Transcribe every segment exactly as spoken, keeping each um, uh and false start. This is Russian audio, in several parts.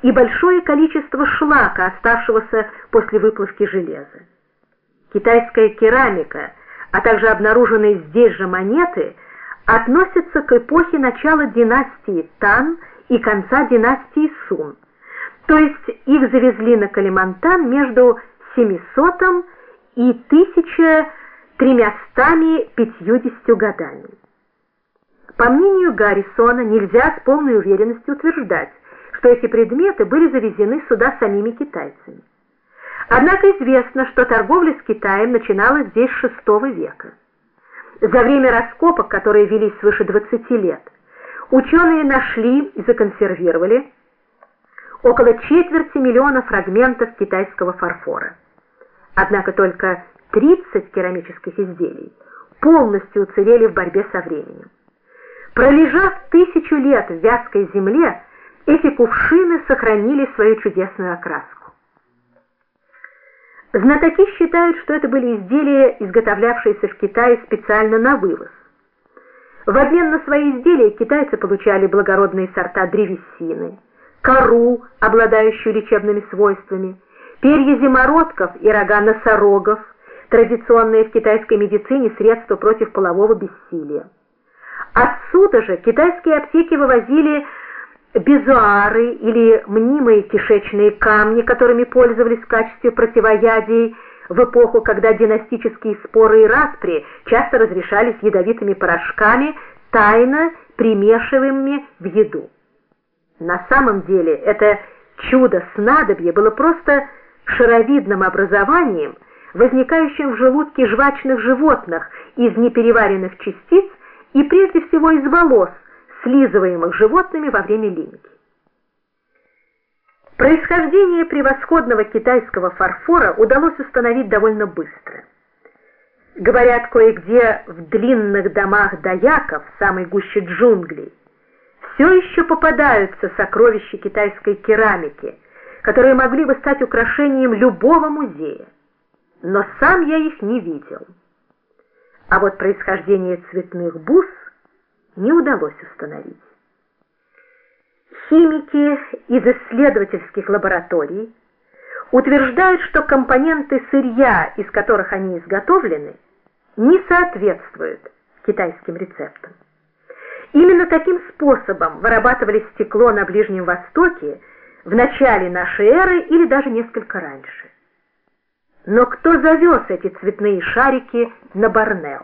и большое количество шлака, оставшегося после выплавки железа. Китайская керамика, а также обнаруженные здесь же монеты, относятся к эпохе начала династии Тан и конца династии Сун, то есть их завезли на Калимантан между семисотым и тысяча тремястами пятьюдесятью годами. По мнению Гаррисона, нельзя с полной уверенностью утверждать, что эти предметы были завезены сюда самими китайцами. Однако известно, что торговля с Китаем начиналась здесь с шестого века. За время раскопок, которые велись свыше двадцати лет, ученые нашли и законсервировали около четверти миллиона фрагментов китайского фарфора. Однако только тридцать керамических изделий полностью уцелели в борьбе со временем. Пролежав тысячу лет в вязкой земле, эти кувшины сохранили свою чудесную окраску. Знатоки считают, что это были изделия, изготовлявшиеся в Китае специально на вывоз. В обмен на свои изделия китайцы получали благородные сорта древесины, кору, обладающую лечебными свойствами, перья зимородков и рога носорогов, традиционные в китайской медицине средства против полового бессилия. Отсюда же китайские аптеки вывозили безуары или мнимые кишечные камни, которыми пользовались в качестве противоядий в эпоху, когда династические споры и распри часто разрешались ядовитыми порошками, тайно примешиваемыми в еду. На самом деле это чудо-снадобье было просто шаровидным образованием, возникающим в желудке жвачных животных из непереваренных частиц и прежде всего из волос, слизываемых животными во время линьки. Происхождение превосходного китайского фарфора удалось установить довольно быстро. Говорят, кое-где в длинных домах даяков, в самой гуще джунглей, все еще попадаются сокровища китайской керамики, которые могли бы стать украшением любого музея. Но сам я их не видел. А вот происхождение цветных бус не удалось установить. Химики из исследовательских лабораторий утверждают, что компоненты сырья, из которых они изготовлены, не соответствуют китайским рецептам. Именно таким способом вырабатывали стекло на Ближнем Востоке в начале нашей эры или даже несколько раньше. Но кто завез эти цветные шарики на Борнео?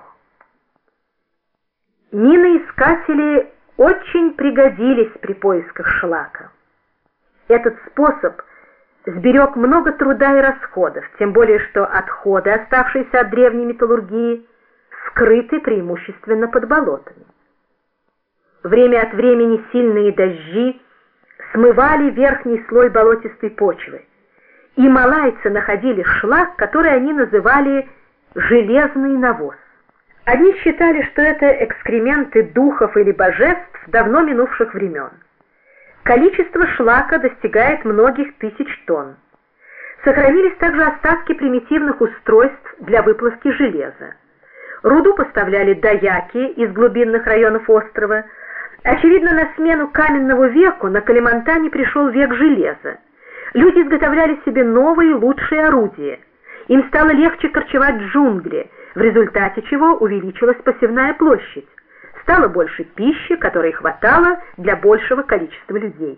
Миноискатели очень пригодились при поисках шлака. Этот способ сберег много труда и расходов, тем более что отходы, оставшиеся от древней металлургии, скрыты преимущественно под болотами. Время от времени сильные дожди смывали верхний слой болотистой почвы, и малайцы находили шлак, который они называли «железный навоз». Одни считали, что это экскременты духов или божеств давно минувших времен. Количество шлака достигает многих тысяч тонн. Сохранились также остатки примитивных устройств для выплавки железа. Руду поставляли даяки из глубинных районов острова. Очевидно, на смену каменному веку на Калимантане пришел век железа. Люди изготовляли себе новые лучшие орудия. Им стало легче корчевать джунгли, в результате чего увеличилась посевная площадь. Стало больше пищи, которой хватало для большего количества людей.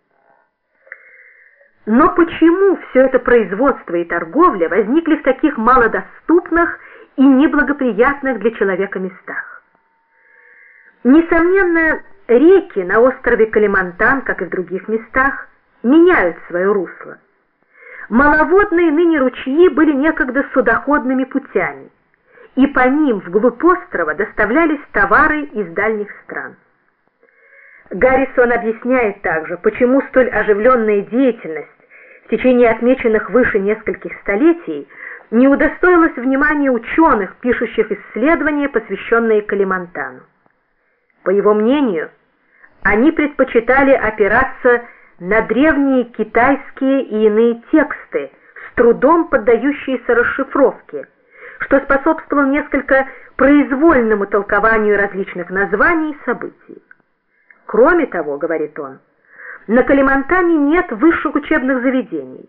Но почему все это производство и торговля возникли в таких малодоступных и неблагоприятных для человека местах? Несомненно, реки на острове Калимантан, как и в других местах, меняют свое русло. Маловодные ныне ручьи были некогда судоходными путями, и по ним вглубь острова доставлялись товары из дальних стран. Гаррисон объясняет также, почему столь оживленная деятельность в течение отмеченных выше нескольких столетий не удостоилась внимания ученых, пишущих исследования, посвященные Калимантану. По его мнению, они предпочитали опираться на древние китайские и иные тексты, с трудом поддающиеся расшифровке, что способствовало несколько произвольному толкованию различных названий и событий. Кроме того, говорит он, На Калимантане нет высших учебных заведений.